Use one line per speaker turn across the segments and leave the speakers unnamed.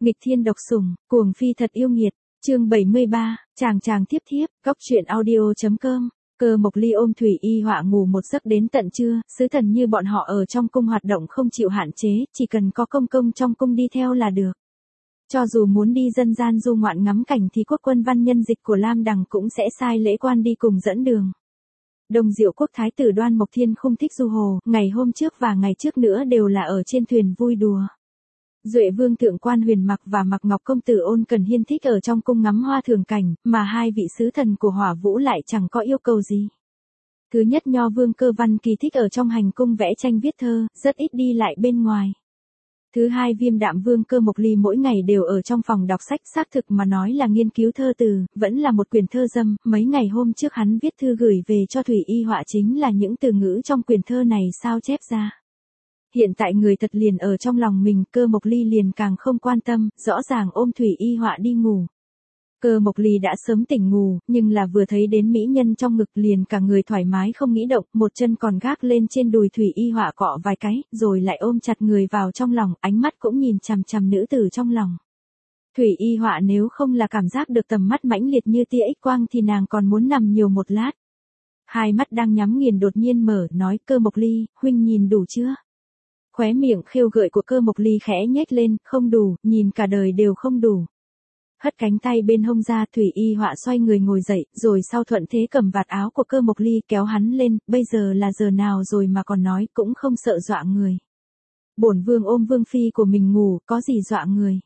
Nghịch thiên độc sủng, cuồng phi thật yêu nghiệt, chương 73, chàng chàng tiếp thiếp, góc truyện audio.com. Cơ Mộc Ly ôm Thủy Y Họa ngủ một giấc đến tận trưa, sứ thần như bọn họ ở trong cung hoạt động không chịu hạn chế, chỉ cần có công công trong cung đi theo là được. Cho dù muốn đi dân gian du ngoạn ngắm cảnh thì quốc quân văn nhân dịch của Lam Đằng cũng sẽ sai lễ quan đi cùng dẫn đường. Đồng Diệu quốc thái tử Đoan Mộc Thiên không thích du hồ, ngày hôm trước và ngày trước nữa đều là ở trên thuyền vui đùa. Duệ vương thượng quan Huyền Mặc và Mặc Ngọc công tử Ôn Cần Hiên thích ở trong cung ngắm hoa thường cảnh, mà hai vị sứ thần của Hỏa Vũ lại chẳng có yêu cầu gì. Thứ nhất, Nho vương Cơ Văn Kỳ thích ở trong hành cung vẽ tranh viết thơ, rất ít đi lại bên ngoài. Thứ hai, Viêm Đạm vương Cơ Mộc Ly mỗi ngày đều ở trong phòng đọc sách, xác thực mà nói là nghiên cứu thơ từ, vẫn là một quyển thơ dâm, mấy ngày hôm trước hắn viết thư gửi về cho Thủy Y Họa chính là những từ ngữ trong quyển thơ này sao chép ra. Hiện tại người thật liền ở trong lòng mình, Cơ Mộc Ly liền càng không quan tâm, rõ ràng ôm Thủy Y Họa đi ngủ. Cơ Mộc Ly đã sớm tỉnh ngủ, nhưng là vừa thấy đến mỹ nhân trong ngực liền cả người thoải mái không nghĩ động, một chân còn gác lên trên đùi Thủy Y Họa cọ vài cái, rồi lại ôm chặt người vào trong lòng, ánh mắt cũng nhìn chằm chằm nữ tử trong lòng. Thủy Y Họa nếu không là cảm giác được tầm mắt mãnh liệt như tia X quang thì nàng còn muốn nằm nhiều một lát. Hai mắt đang nhắm nghiền đột nhiên mở, nói: Cơ Mộc Ly, huynh nhìn đủ chưa? Khóe miệng khêu gợi của Cơ Mộc Ly khẽ nhếch lên, không đủ, nhìn cả đời đều không đủ. Hất cánh tay bên hông ra, Thủy Y Họa xoay người ngồi dậy, rồi sau thuận thế cầm vạt áo của Cơ Mộc Ly kéo hắn lên, bây giờ là giờ nào rồi mà còn nói, cũng không sợ dọa người. Bổn vương ôm vương phi của mình ngủ, có gì dọa người.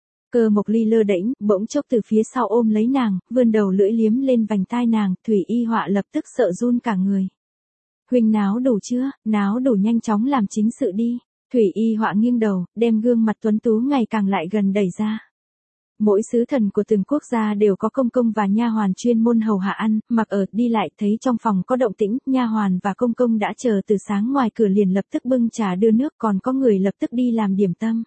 Cơ Mộc Ly lơ đễnh, bỗng chốc từ phía sau ôm lấy nàng, vươn đầu lưỡi liếm lên vành tai nàng, Thủy Y Họa lập tức sợ run cả người. Huynh náo đủ chưa, náo đủ nhanh chóng làm chính sự đi. Thủy Y Họa nghiêng đầu, đem gương mặt tuấn tú ngày càng lại gần đẩy ra. Mỗi sứ thần của từng quốc gia đều có công công và nha hoàn chuyên môn hầu hạ ăn, mặc ở, đi lại, thấy trong phòng có động tĩnh, nha hoàn và công công đã chờ từ sáng ngoài cửa liền lập tức bưng trà đưa nước, còn có người lập tức đi làm điểm tâm.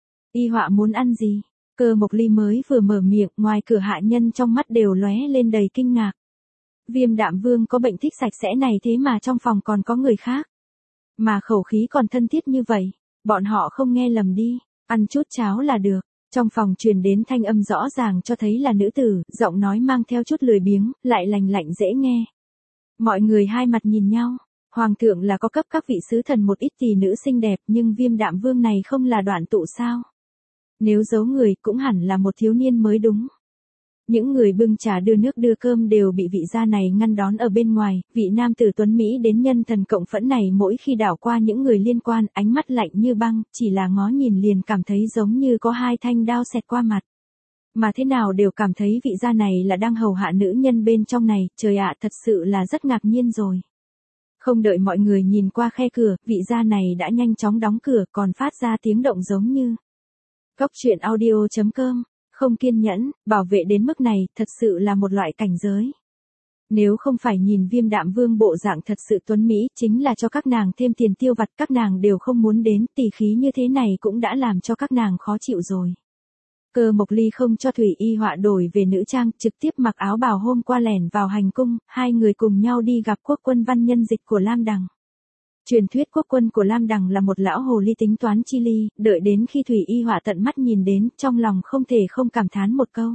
Y Họa muốn ăn gì? Cơ Mộc Ly mới vừa mở miệng, ngoài cửa hạ nhân trong mắt đều lóe lên đầy kinh ngạc. Viêm Đạm vương có bệnh thích sạch sẽ này thế mà trong phòng còn có người khác. Mà khẩu khí còn thân thiết như vậy, bọn họ không nghe lầm đi, ăn chút cháo là được. Trong phòng truyền đến thanh âm rõ ràng cho thấy là nữ tử, giọng nói mang theo chút lười biếng, lại lành lạnh dễ nghe. Mọi người hai mặt nhìn nhau, hoàng thượng là có cấp các vị sứ thần một ít tỷ nữ xinh đẹp, nhưng Viêm Đạm vương này không là Đoạn Tụ sao? Nếu giấu người cũng hẳn là một thiếu niên mới đúng. Những người bưng trà đưa nước đưa cơm đều bị vị gia này ngăn đón ở bên ngoài, vị nam tử tuấn Mỹ đến nhân thần cộng phẫn này mỗi khi đảo qua những người liên quan, ánh mắt lạnh như băng, chỉ là ngó nhìn liền cảm thấy giống như có hai thanh đao xẹt qua mặt. Mà thế nào đều cảm thấy vị gia này là đang hầu hạ nữ nhân bên trong này, trời ạ, thật sự là rất ngạc nhiên rồi. Không đợi mọi người nhìn qua khe cửa, vị gia này đã nhanh chóng đóng cửa còn phát ra tiếng động giống như. Góc truyện audio.com. Không kiên nhẫn, bảo vệ đến mức này, thật sự là một loại cảnh giới. Nếu không phải nhìn Viêm Đạm vương bộ dạng thật sự tuấn Mỹ, chính là cho các nàng thêm tiền tiêu vặt, các nàng đều không muốn đến, tỷ khí như thế này cũng đã làm cho các nàng khó chịu rồi. Cơ Mộc Ly không cho Thủy Y Họa đổi về nữ trang, trực tiếp mặc áo bào hôm qua lẻn vào hành cung, hai người cùng nhau đi gặp quốc quân văn nhân dịch của Lam Đằng. Truyền thuyết quốc quân của Lam Đằng là một lão hồ ly tính toán chi ly, đợi đến khi Thủy Y Họa tận mắt nhìn đến, trong lòng không thể không cảm thán một câu.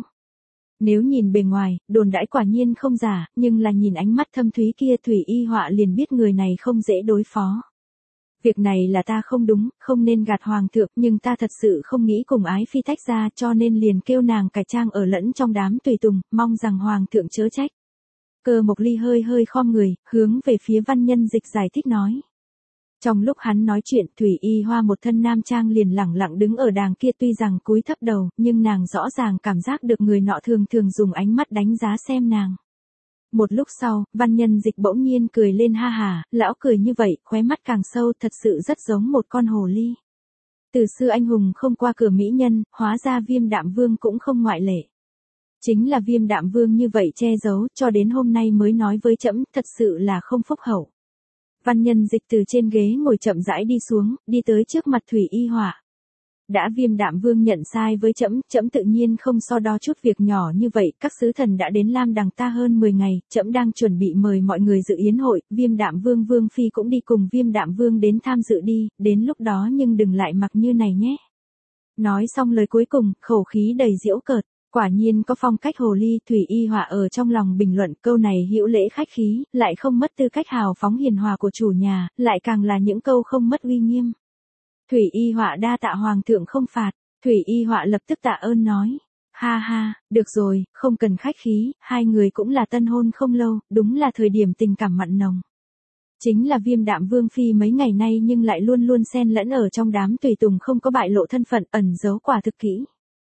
Nếu nhìn bề ngoài, đồn đãi quả nhiên không giả, nhưng là nhìn ánh mắt thâm thúy kia Thủy Y Họa liền biết người này không dễ đối phó. Việc này là ta không đúng, không nên gạt hoàng thượng, nhưng ta thật sự không nghĩ cùng ái phi tách ra cho nên liền kêu nàng cải trang ở lẫn trong đám tùy tùng, mong rằng hoàng thượng chớ trách. Cơ Mộc Ly hơi hơi khom người, hướng về phía văn nhân dịch giải thích nói. Trong lúc hắn nói chuyện, Thủy Y Hoa một thân nam trang liền lẳng lặng đứng ở đàng kia, tuy rằng cúi thấp đầu, nhưng nàng rõ ràng cảm giác được người nọ thường thường dùng ánh mắt đánh giá xem nàng. Một lúc sau, văn nhân dịch bỗng nhiên cười lên ha hà, lão cười như vậy, khóe mắt càng sâu, thật sự rất giống một con hồ ly. Từ xưa anh hùng không qua cửa mỹ nhân, hóa ra Viêm Đạm vương cũng không ngoại lệ. Chính là Viêm Đạm vương như vậy che giấu, cho đến hôm nay mới nói với trẫm, thật sự là không phúc hậu. Văn nhân dịch từ trên ghế ngồi chậm rãi đi xuống, đi tới trước mặt Thủy Y Họa. Đã Viêm Đạm vương nhận sai với trẫm, trẫm tự nhiên không so đo chút việc nhỏ như vậy, các sứ thần đã đến Lam Đằng ta hơn 10 ngày, trẫm đang chuẩn bị mời mọi người dự yến hội, Viêm Đạm vương vương phi cũng đi cùng Viêm Đạm vương đến tham dự đi, đến lúc đó nhưng đừng lại mặc như này nhé. Nói xong lời cuối cùng, khẩu khí đầy giễu cợt. Quả nhiên có phong cách hồ ly. Thủy Y Họa ở trong lòng bình luận câu này hữu lễ khách khí, lại không mất tư cách hào phóng hiền hòa của chủ nhà, lại càng là những câu không mất uy nghiêm. Thủy Y Họa đa tạ hoàng thượng không phạt. Thủy Y Họa lập tức tạ ơn nói. Ha ha, được rồi, không cần khách khí, hai người cũng là tân hôn không lâu, đúng là thời điểm tình cảm mặn nồng. Chính là Viêm Đạm Vương phi mấy ngày nay nhưng lại luôn luôn xen lẫn ở trong đám tùy tùng, không có bại lộ thân phận, ẩn giấu quả thực kỹ.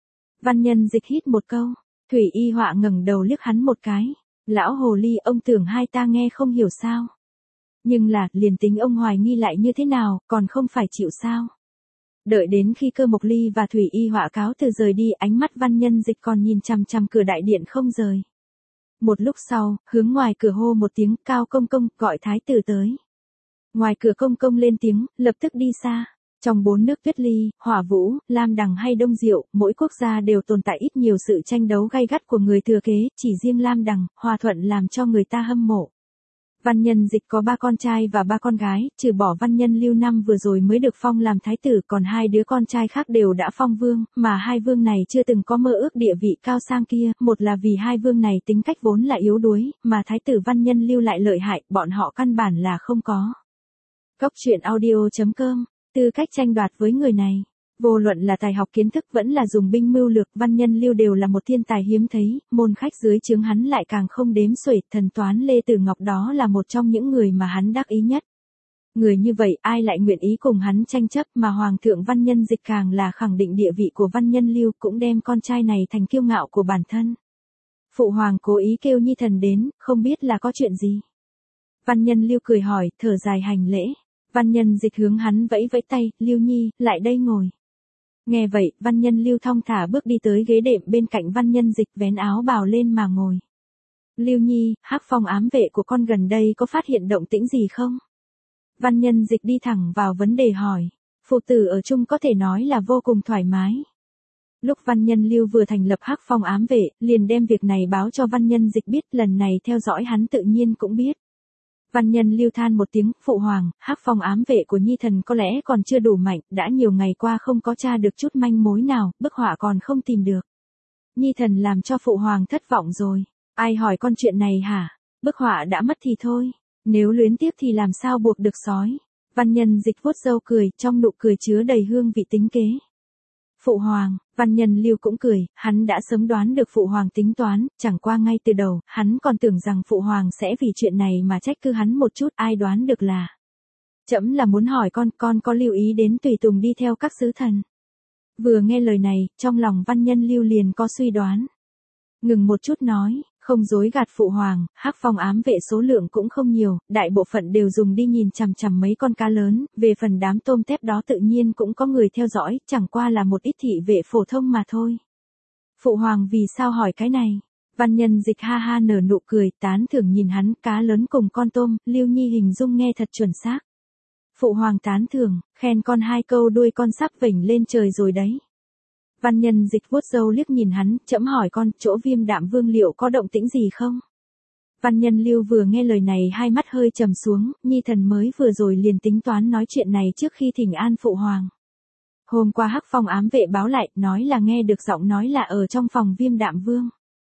Văn Nhân Dịch hít một câu, Thủy Y Họa ngẩng đầu liếc hắn một cái. Lão hồ ly, ông tưởng hai ta nghe không hiểu sao? Nhưng là, liền tính ông hoài nghi lại như thế nào, còn không phải chịu sao? Đợi đến khi Cơ Mộc Ly và Thủy Y Họa cáo từ rời đi, ánh mắt Văn Nhân Dịch còn nhìn chằm chằm cửa đại điện không rời. Một lúc sau, hướng ngoài cửa hô một tiếng, Cao công công, gọi thái tử tới. Ngoài cửa công công lên tiếng, lập tức đi xa. Trong bốn nước Tuyết Ly, Hỏa Vũ, Lam Đằng hay Đông Diệu, mỗi quốc gia đều tồn tại ít nhiều sự tranh đấu gay gắt của người thừa kế, chỉ riêng Lam Đằng, Hòa Thuận làm cho người ta hâm mộ. Văn Nhân Dịch có 3 con trai và 3 con gái, trừ bỏ Văn Nhân Lưu năm vừa rồi mới được phong làm thái tử, còn 2 đứa con trai khác đều đã phong vương, mà 2 vương này chưa từng có mơ ước địa vị cao sang kia, một là vì 2 vương này tính cách vốn là yếu đuối, mà thái tử Văn Nhân Lưu lại lợi hại, bọn họ căn bản là không có. Góc truyện audio.com, tư cách tranh đoạt với người này. Vô luận là tài học kiến thức vẫn là dùng binh mưu lược, Văn Nhân Lưu đều là một thiên tài hiếm thấy, môn khách dưới trướng hắn lại càng không đếm xuể, thần toán Lê Tử Ngọc đó là một trong những người mà hắn đắc ý nhất. Người như vậy ai lại nguyện ý cùng hắn tranh chấp, mà Hoàng thượng Văn Nhân Dịch càng là khẳng định địa vị của Văn Nhân Lưu, cũng đem con trai này thành kiêu ngạo của bản thân. Phụ hoàng cố ý kêu Nhi thần đến, không biết là có chuyện gì. Văn Nhân Lưu cười hỏi, thở dài hành lễ. Văn Nhân Dịch hướng hắn vẫy vẫy tay, Lưu Nhi, lại đây ngồi. Nghe vậy, Văn Nhân Lưu thong thả bước đi tới ghế đệm bên cạnh Văn Nhân Dịch, vén áo bào lên mà ngồi. Lưu Nhi, Hắc Phong ám vệ của con gần đây có phát hiện động tĩnh gì không? Văn Nhân Dịch đi thẳng vào vấn đề hỏi. Phụ tử ở chung có thể nói là vô cùng thoải mái. Lúc Văn Nhân Lưu vừa thành lập Hắc Phong ám vệ, liền đem việc này báo cho Văn Nhân Dịch biết, lần này theo dõi hắn tự nhiên cũng biết. Văn Nhân Lưu than một tiếng, phụ hoàng, Hắc Phong ám vệ của Nhi thần có lẽ còn chưa đủ mạnh, đã nhiều ngày qua không có tra được chút manh mối nào, bức họa còn không tìm được. Nhi thần làm cho phụ hoàng thất vọng rồi. Ai hỏi con chuyện này hả? Bức họa đã mất thì thôi, nếu luyến tiếc thì làm sao buộc được sói. Văn Nhân Dịch vuốt râu cười, trong nụ cười chứa đầy hương vị tính kế. Phụ hoàng, Văn Nhân Lưu cũng cười, hắn đã sớm đoán được phụ hoàng tính toán, chẳng qua ngay từ đầu, hắn còn tưởng rằng phụ hoàng sẽ vì chuyện này mà trách cứ hắn một chút, ai đoán được là. Trẫm là muốn hỏi con có lưu ý đến tùy tùng đi theo các sứ thần. Vừa nghe lời này, trong lòng Văn Nhân Lưu liền có suy đoán. Ngừng một chút nói, không dối gạt phụ hoàng, Hắc Phong ám vệ số lượng cũng không nhiều, đại bộ phận đều dùng đi nhìn chằm chằm mấy con cá lớn, về phần đám tôm tép đó tự nhiên cũng có người theo dõi, chẳng qua là một ít thị vệ phổ thông mà thôi. Phụ hoàng vì sao hỏi cái này? Văn Nhân Dịch ha ha nở nụ cười, tán thưởng nhìn hắn, cá lớn cùng con tôm, Lưu Nhi hình dung nghe thật chuẩn xác. Phụ hoàng tán thưởng, khen con 2 câu đuôi con sắp vểnh lên trời rồi đấy. Văn Nhân Dịch vuốt râu liếc nhìn hắn, trẫm hỏi con, chỗ Viêm Đạm Vương liệu có động tĩnh gì không? Văn Nhân Lưu vừa nghe lời này hai mắt hơi trầm xuống, Nhi thần mới vừa rồi liền tính toán nói chuyện này trước khi thỉnh an phụ hoàng. Hôm qua Hắc Phong ám vệ báo lại, nói là nghe được giọng nói là ở trong phòng Viêm Đạm Vương.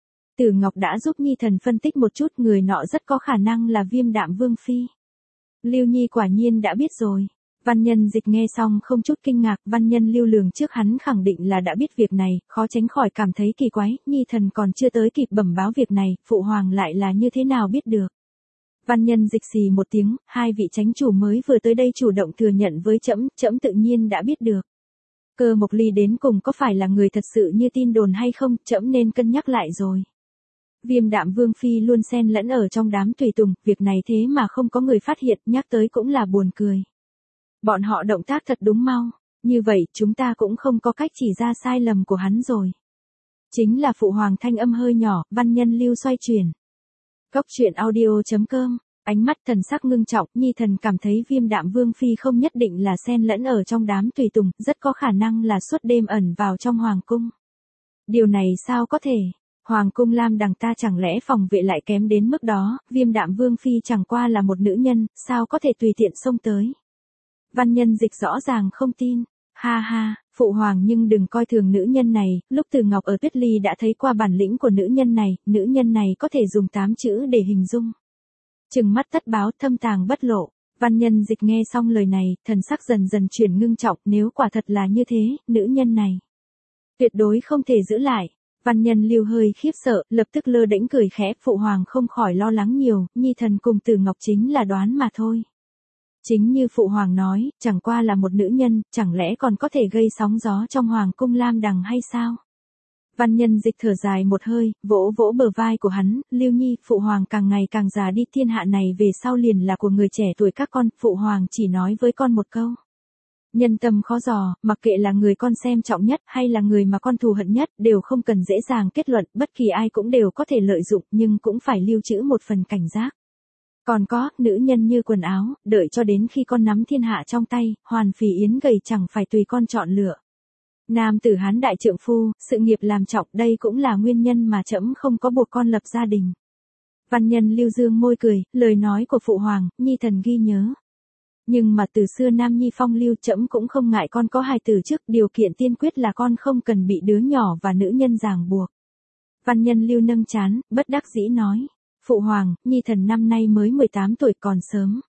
Tử Ngọc đã giúp Nhi thần phân tích một chút, người nọ rất có khả năng là Viêm Đạm Vương phi. Lưu Nhi quả nhiên đã biết rồi. Văn Nhân Dịch nghe xong không chút kinh ngạc, Văn Nhân Lưu lường trước hắn khẳng định là đã biết việc này, khó tránh khỏi cảm thấy kỳ quái, Nhi thần còn chưa tới kịp bẩm báo việc này, phụ hoàng lại là như thế nào biết được. Văn Nhân Dịch xì một tiếng, 2 vị chánh chủ mới vừa tới đây chủ động thừa nhận với trẫm tự nhiên đã biết được. Cơ Mộc Ly đến cùng có phải là người thật sự như tin đồn hay không, trẫm nên cân nhắc lại rồi. Viêm Đạm Vương phi luôn xen lẫn ở trong đám tùy tùng, việc này thế mà không có người phát hiện, nhắc tới cũng là buồn cười. Bọn họ động tác thật đúng mau, như vậy chúng ta cũng không có cách chỉ ra sai lầm của hắn rồi. Chính là phụ hoàng thanh âm hơi nhỏ, Văn Nhân Lưu xoay chuyển. Góc truyện audio.com, ánh mắt thần sắc ngưng trọng, Nhi thần cảm thấy Viêm Đạm Vương phi không nhất định là xen lẫn ở trong đám tùy tùng, rất có khả năng là suốt đêm ẩn vào trong hoàng cung. Điều này sao có thể? Hoàng cung Lam Đằng ta chẳng lẽ phòng vệ lại kém đến mức đó, Viêm Đạm Vương phi chẳng qua là một nữ nhân, sao có thể tùy tiện xông tới. Văn Nhân Dịch rõ ràng không tin. Ha ha, Phụ hoàng nhưng đừng coi thường nữ nhân này, lúc Từ Ngọc ở Tuyết Ly đã thấy qua bản lĩnh của nữ nhân này có thể dùng 8 chữ để hình dung. Trừng mắt tất báo, thâm tàng bất lộ. Văn Nhân Dịch nghe xong lời này, thần sắc dần dần chuyển ngưng trọng, nếu quả thật là như thế, nữ nhân này tuyệt đối không thể giữ lại. Văn Nhân Lưu hơi khiếp sợ, lập tức lơ đễnh cười khẽ, phụ hoàng không khỏi lo lắng nhiều, nhi thần cùng Từ Ngọc chính là đoán mà thôi. Chính như phụ hoàng nói, chẳng qua là một nữ nhân, chẳng lẽ còn có thể gây sóng gió trong hoàng cung Lam Đằng hay sao? Văn Nhân Dịch thở dài một hơi, vỗ vỗ bờ vai của hắn, Lưu Nhi, phụ hoàng càng ngày càng già đi, thiên hạ này về sau liền là của người trẻ tuổi các con, phụ hoàng chỉ nói với con một câu. Nhân tâm khó dò, mặc kệ là người con xem trọng nhất hay là người mà con thù hận nhất, đều không cần dễ dàng kết luận, bất kỳ ai cũng đều có thể lợi dụng, nhưng cũng phải lưu trữ một phần cảnh giác. Còn có, nữ nhân như quần áo, đợi cho đến khi con nắm thiên hạ trong tay, hoàn phì yến gầy chẳng phải tùy con chọn lựa. Nam tử Hán đại trượng phu, sự nghiệp làm trọng, đây cũng là nguyên nhân mà trẫm không có buộc con lập gia đình. Văn Nhân Lưu dương môi cười, lời nói của phụ hoàng, nhi thần ghi nhớ. Nhưng mà từ xưa nam nhi phong lưu, trẫm cũng không ngại con có hài tử trước, điều kiện tiên quyết là con không cần bị đứa nhỏ và nữ nhân ràng buộc. Văn Nhân Lưu nâng trán, bất đắc dĩ nói, phụ hoàng, nhi thần năm nay mới 18 tuổi, còn sớm.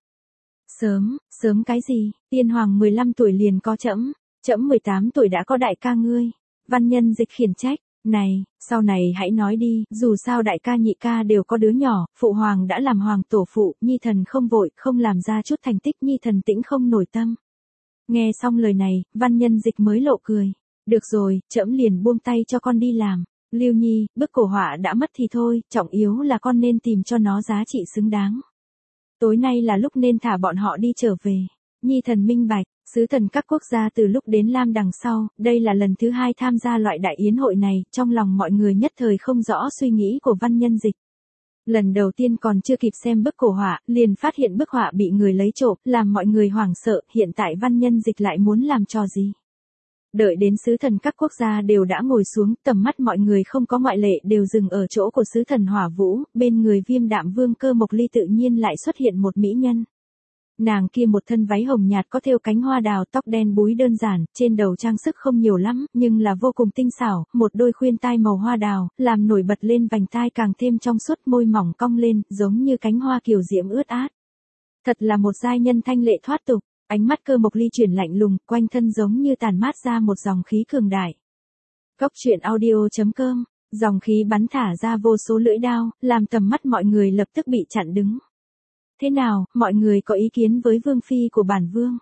Sớm cái gì, tiên hoàng 15 tuổi liền có trẫm 18 tuổi đã có đại ca ngươi. Văn Nhân Dịch khiển trách, này, sau này hãy nói đi, dù sao đại ca nhị ca đều có đứa nhỏ, phụ hoàng đã làm hoàng tổ phụ, nhi thần không vội, không làm ra chút thành tích, nhi thần tĩnh không nổi tâm. Nghe xong lời này, Văn Nhân Dịch mới lộ cười, được rồi, trẫm liền buông tay cho con đi làm. Lưu Nhi, bức cổ họa đã mất thì thôi, trọng yếu là con nên tìm cho nó giá trị xứng đáng. Tối nay là lúc nên thả bọn họ đi trở về. Nhi thần minh bạch, sứ thần các quốc gia từ lúc đến Lam Đằng sau, đây là lần thứ 2 tham gia loại đại yến hội này, trong lòng mọi người nhất thời không rõ suy nghĩ của Văn Nhân Dịch. Lần đầu tiên còn chưa kịp xem bức cổ họa, liền phát hiện bức họa bị người lấy trộm, làm mọi người hoảng sợ, hiện tại Văn Nhân Dịch lại muốn làm trò gì? Đợi đến sứ thần các quốc gia đều đã ngồi xuống, tầm mắt mọi người không có ngoại lệ đều dừng ở chỗ của sứ thần Hỏa Vũ, bên người Viêm Đạm Vương Cơ Mộc Ly tự nhiên lại xuất hiện một mỹ nhân. Nàng kia một thân váy hồng nhạt có thêu cánh hoa đào, tóc đen búi đơn giản, trên đầu trang sức không nhiều lắm, nhưng là vô cùng tinh xảo, một đôi khuyên tai màu hoa đào, làm nổi bật lên vành tai càng thêm trong suốt, môi mỏng cong lên, giống như cánh hoa kiều diễm ướt át. Thật là một giai nhân thanh lệ thoát tục. Ánh mắt Cơ Mộc Ly chuyển lạnh lùng, quanh thân giống như tản mát ra một dòng khí cường đại. Góc truyện audio.com, dòng khí bắn thả ra vô số lưỡi đao, làm tầm mắt mọi người lập tức bị chặn đứng. Thế nào, mọi người có ý kiến với vương phi của bản vương?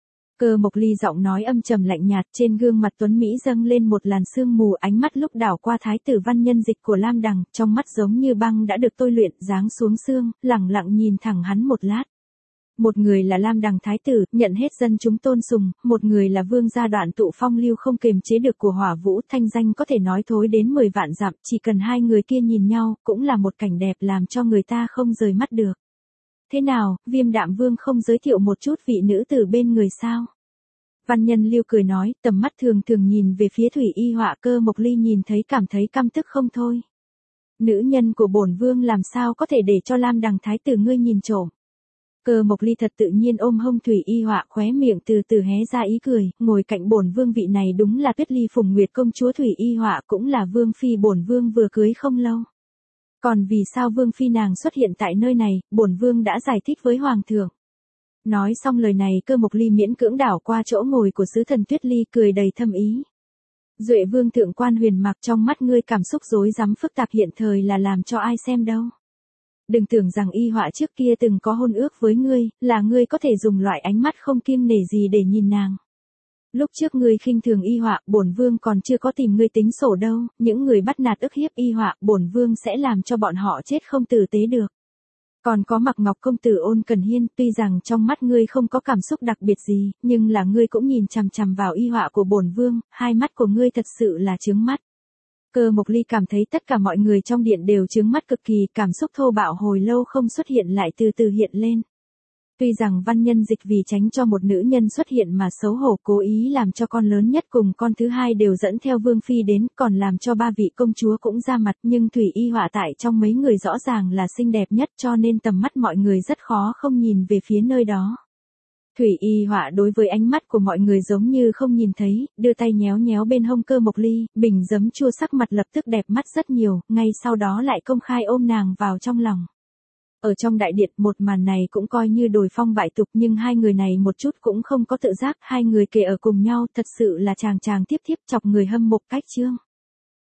Cơ Mộc Ly giọng nói âm trầm lạnh nhạt, trên gương mặt tuấn mỹ dâng lên một làn sương mù, ánh mắt lúc đảo qua thái tử Văn Nhân Dịch của Lam Đằng, trong mắt giống như băng đã được tôi luyện, giáng xuống xương, lẳng lặng nhìn thẳng hắn một lát. Một người là Lam Đằng thái tử, nhận hết dân chúng tôn sùng, một người là vương gia Đoạn Tụ phong lưu không kềm chế được của Hỏa Vũ, thanh danh có thể nói thối đến 10 vạn dặm, chỉ cần hai người kia nhìn nhau, cũng là một cảnh đẹp làm cho người ta không rời mắt được. Thế nào, Viêm Đạm Vương không giới thiệu một chút vị nữ tử bên người sao? Văn Nhân Lưu cười nói, tầm mắt thường thường nhìn về phía Thủy Y Họa. Cơ Mộc Ly nhìn thấy cảm thấy căm tức không thôi. Nữ nhân của bổn vương làm sao có thể để cho Lam Đằng thái tử ngươi nhìn trộm? Cơ Mộc Ly thật tự nhiên ôm hông Thủy Y Họa, khóe miệng từ từ hé ra ý cười, ngồi cạnh bổn vương vị này đúng là Tuyết Ly Phùng Nguyệt công chúa Thủy Y Họa, cũng là vương phi bổn vương vừa cưới không lâu. Còn vì sao vương phi nàng xuất hiện tại nơi này, bổn vương đã giải thích với hoàng thượng. Nói xong lời này, Cơ Mộc Ly miễn cưỡng đảo qua chỗ ngồi của sứ thần Tuyết Ly, cười đầy thâm ý. Duệ vương thượng quan Huyền Mặc, trong mắt ngươi cảm xúc rối rắm phức tạp hiện thời là làm cho ai xem đâu. Đừng tưởng rằng Y Họa trước kia từng có hôn ước với ngươi, là ngươi có thể dùng loại ánh mắt không kiêng nể gì để nhìn nàng. Lúc trước ngươi khinh thường Y Họa, bổn vương còn chưa có tìm ngươi tính sổ đâu, những người bắt nạt ức hiếp Y Họa, bổn vương sẽ làm cho bọn họ chết không tử tế được. Còn có Mặc Ngọc công tử Ôn Cần Hiên, tuy rằng trong mắt ngươi không có cảm xúc đặc biệt gì, nhưng là ngươi cũng nhìn chằm chằm vào Y Họa của bổn vương, hai mắt của ngươi thật sự là chướng mắt. Cơ Mộc Ly cảm thấy tất cả mọi người trong điện đều chướng mắt cực kỳ, cảm xúc thô bạo hồi lâu không xuất hiện lại từ từ hiện lên. Tuy rằng Văn Nhân Dịch vì tránh cho một nữ nhân xuất hiện mà xấu hổ cố ý làm cho con lớn nhất cùng con thứ hai đều dẫn theo vương phi đến, còn làm cho ba vị công chúa cũng ra mặt, nhưng Thủy Y Họa tại trong mấy người rõ ràng là xinh đẹp nhất, cho nên tầm mắt mọi người rất khó không nhìn về phía nơi đó. Thủy Y Họa đối với ánh mắt của mọi người giống như không nhìn thấy, đưa tay nhéo nhéo bên hông Cơ Mộc Ly, bình giấm chua sắc mặt lập tức đẹp mắt rất nhiều, ngay sau đó lại công khai ôm nàng vào trong lòng. Ở trong đại điện một màn này cũng coi như đồi phong bại tục nhưng hai người này một chút cũng không có tự giác, hai người kề ở cùng nhau thật sự là chàng chàng tiếp tiếp chọc người hâm mộ cách chương.